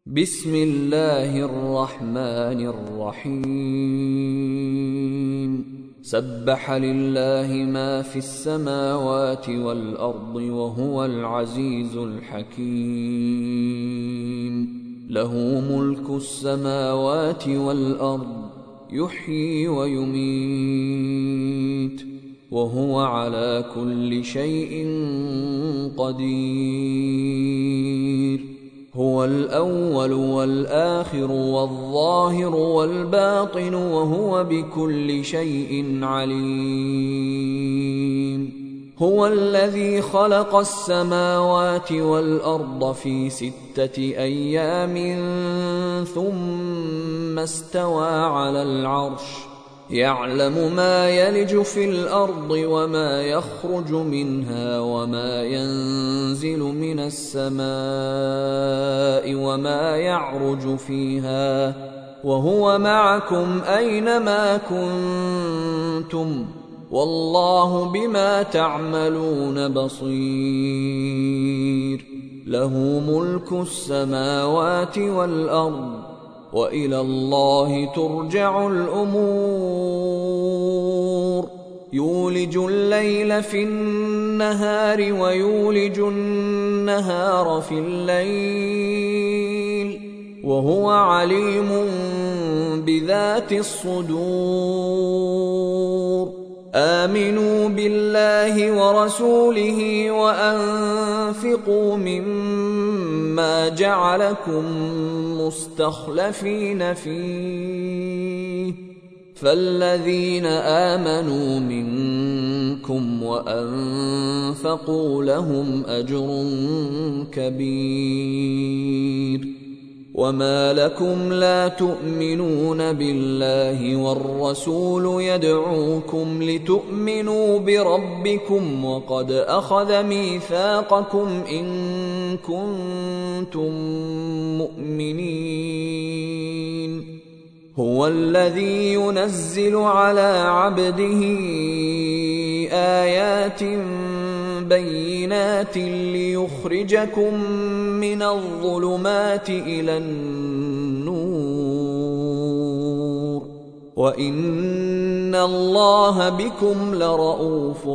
بسم الله الرحمن الرحيم سبح لله ما في السماوات والأرض وهو العزيز الحكيم له ملك السماوات والأرض يحيي ويميت وهو على كل شيء قدير هو الأول والآخر والظاهر والباطن وهو بكل شيء عليم هو الذي خلق السماوات والأرض في 6 أيام ثم استوى على العرش يعلم ما يلج في الأرض وما يخرج منها وما ينزل من السماء وما يعرج فيها وهو معكم أينما كنتم والله بما تعملون بصير له ملك السماوات والأرض وإلى الله ترجع الأمور يولج الليل في النهار ويولج النهار في الليل وهو عليم بذات الصدور آمنوا بالله ورسوله وأنفقوا مما جعلكم مستخلفين فيه فالذين آمنوا منكم وأنفقوا لهم أجر كبير وما لكم لا تؤمنون بالله والرسول يدعوكم لتؤمنوا بربكم وقد أخذ ميثاقكم إن كنتم مؤمنين هو الذي ينزل على عبده آيات بينات ليخرجكم من الظلمات إلى النور وإن الله بكم لرءوف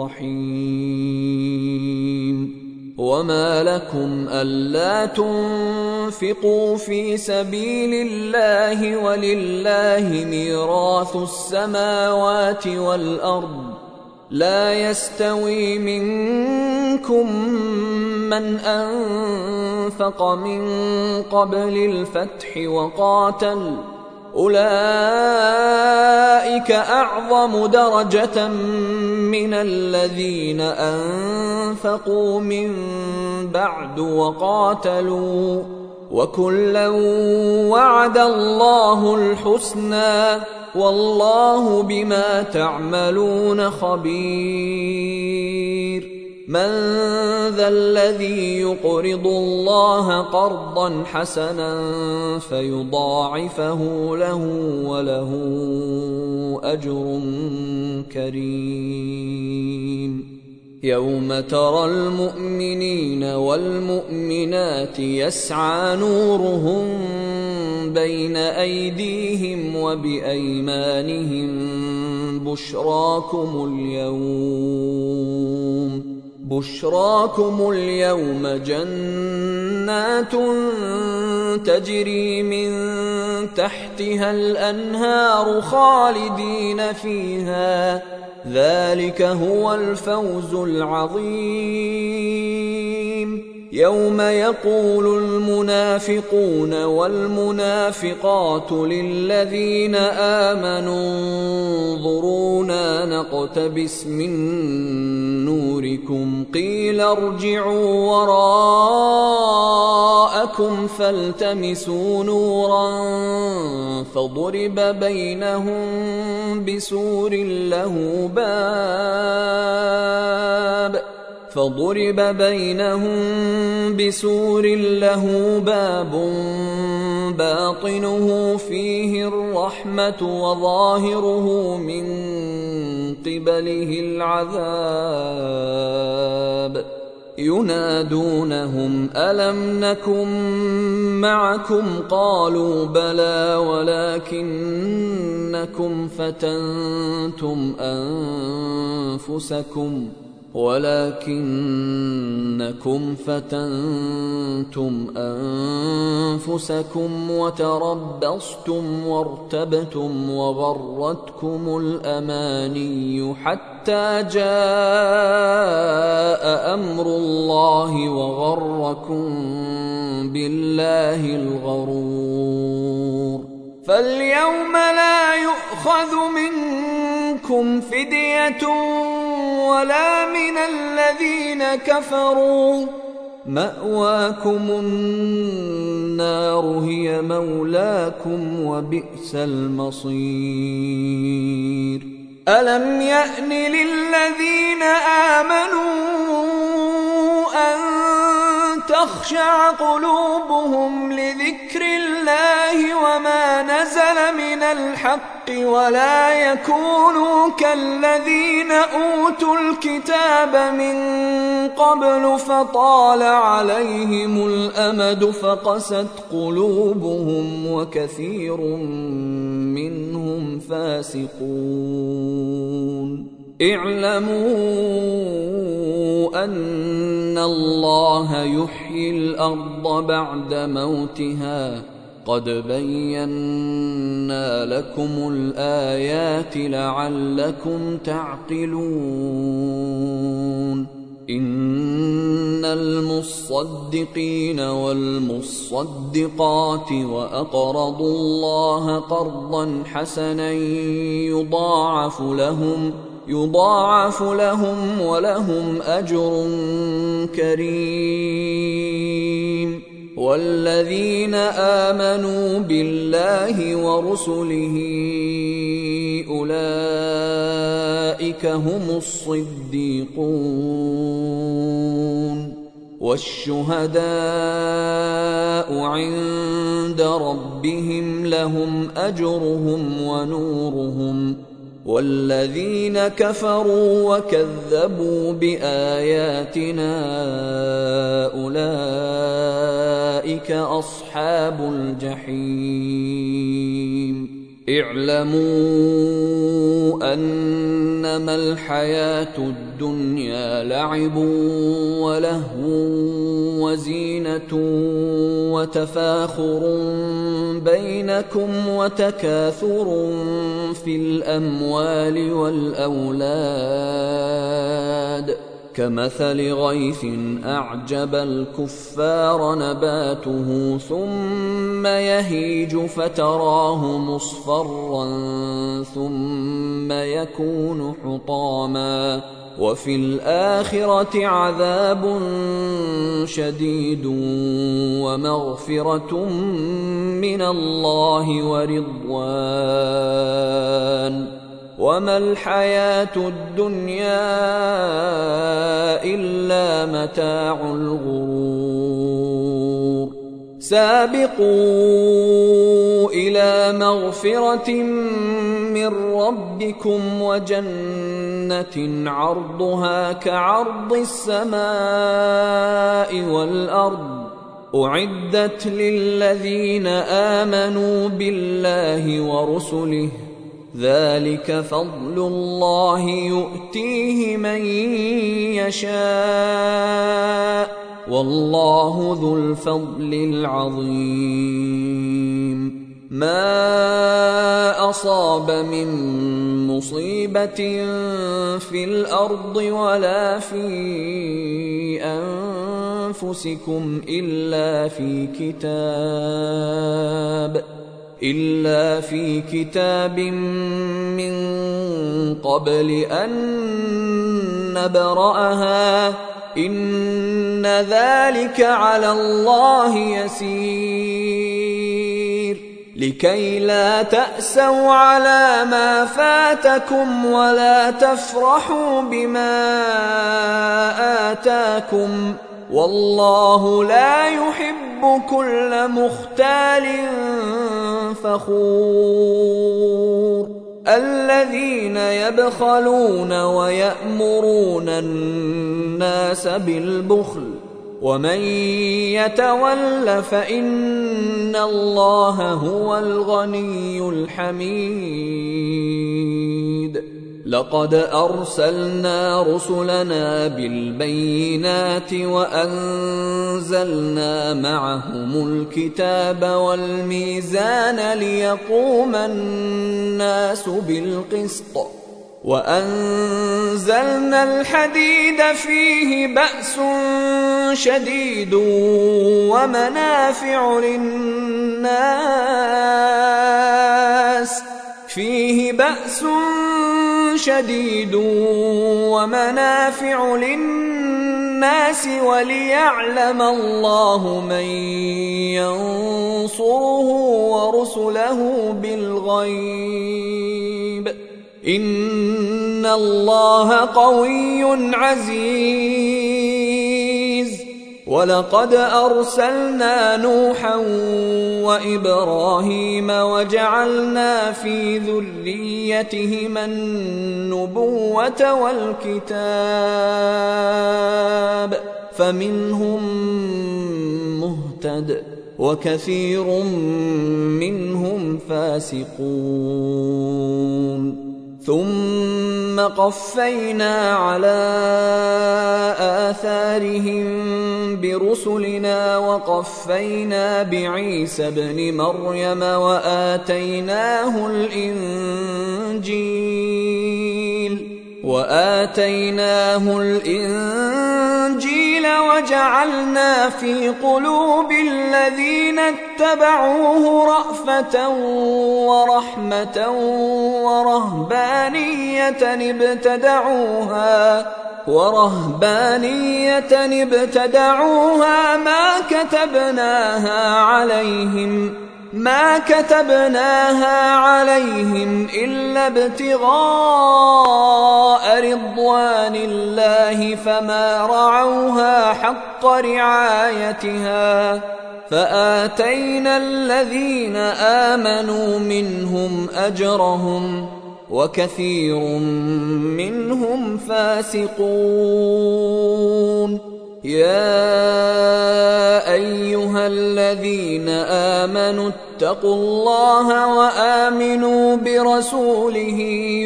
رحيم وما لكم ألا تنفقوا في سبيل الله ولله ميراث السماوات والأرض لا يستوي منكم من أنفق من قبل الفتح وقاتل أولئك أعظم درجة من الذين أنفقوا من بعد وقاتلوا وكلا وعد الله الحسنى والله بما تعملون خبير من ذا الذي يقرض الله قرضا حسنا فيضاعفه له وله أجر كريم يوم ترى المؤمنين والمؤمنات يسعى نورهم بين أيديهم وبأيمانهم بشراكم اليوم جنات تجري من تحتها الأنهار خالدين فيها ذلك هو الفوز العظيم يوم يقول المنافقون والمنافقات للذين آمنوا انظرونا نقتبس من نوركم قيل ارجعوا وراءكم فالتمسوا نورا فضرب بينهم بسور له باب باطنه فيه الرحمة وظاهره من قبله العذاب ينادونهم ألم نكن معكم قالوا بلى ولكنكم فتنتم أنفسكم وتربصتم وارتبتم وغرتكم الأماني حتى جاء أمر الله وغركم بالله الغرور. فاليوم لا يؤخذ منكم فدية ولا من الذين كفروا، مأواكم النار هي مولاكم وبئس المصير. ألم يأن للذين آمنوا أن تخشع قلوبهم لذكر الله وما نزل من الحق ولا يكونوا كالذين أوتوا الكتاب من قبل فطال عليهم الأمد فقست قلوبهم وكثير منهم فاسقون. اعلموا أن الله يحيي الأرض بعد موتها قد بينا لكم الآيات لعلكم تعقلون. إن المصدقين والمصدقات وأقرضوا الله قرضا حسنا يضاعف لهم ولهم أجر كريم. والذين آمنوا بالله ورسله أولئك هم الصديقون والشهداء عند ربهم لهم أجرهم ونورهم. والذين كفروا وكذبوا بآياتنا أولئك أصحاب الجحيم. اعلموا أنما الحياة الدنيا لعب ولهو وزينة وتفاخر بينكم وتكاثر في الأموال والأولاد كمثل غيث أعجب الكفار نباته ثم يهيج فتراه مصفرا ثم يكون حطاما وفي الآخرة عذاب شديد ومغفرة من الله ورضوان وما الحياة الدنيا إلا متاع الغرور. سابقوا إلى مغفرة من ربكم وجنة عرضها كعرض السماء والأرض أعدت للذين آمنوا بالله ورسله ذلك فضل الله يؤتيه من يشاء والله ذو الفضل العظيم. ما أصاب من مصيبة في الأرض ولا في أنفسكم إلا في كتاب من قبل أن نبرأها إن ذلك على الله يسير. لكي لا تأسوا على ما فاتكم ولا تفرحوا بما آتاكم والله لا يحب كل مختال فخور. الذين يبخلون ويأمرون الناس بالبخل ومن يتول فإن الله هو الغني الحميد لقد أرسلنا رسلنا بالبينات وأنزلنا معهم الكتاب والميزان ليقوم الناس بالقسط وأنزلنا الحديد فيه بأس شديد ومنافع للناس وليعلم الله من ينصره ورسله بالغيب إن الله قوي عزيز ولقد أرسلنا نوحا وإبراهيم وجعلنا في ذريتهما النبوة والكتاب فمنهم مهتد وكثير منهم فاسقون ثم قفينا على آثارهم برسلنا وقفينا بعيسى ابن مريم وآتيناه الإنجيل وجعلنا في قلوب الذين اتبعوه رأفة ورحمة ورهبانية ابتدعوها ما كتبناها عليهم إلا ابتغاء رضوان الله فما رعوها حق رعايتها فآتينا الذين آمنوا منهم أجرهم وكثير منهم فاسقون يا أيها الذين آمنوا اتقوا الله وآمنوا برسوله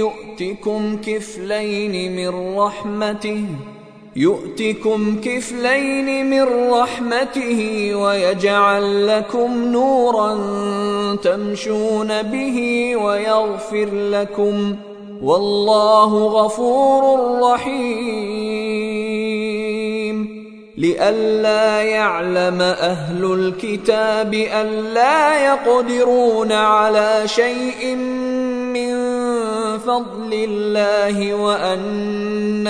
يؤتكم كفلين من رحمته ويجعل لكم نورا تمشون به ويغفر لكم والله غفور رحيم لئلا يعلم أهل الكتاب ألا يقدرون على شيء من فضل الله وأن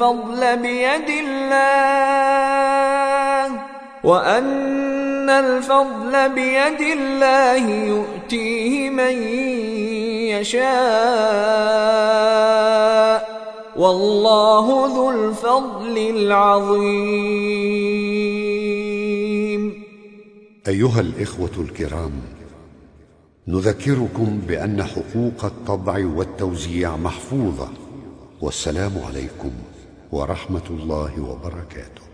الفضل بيد الله يؤتيه من يشاء والله ذو الفضل العظيم. أيها الإخوة الكرام، نذكركم بأن حقوق الطبع والتوزيع محفوظة، والسلام عليكم ورحمة الله وبركاته.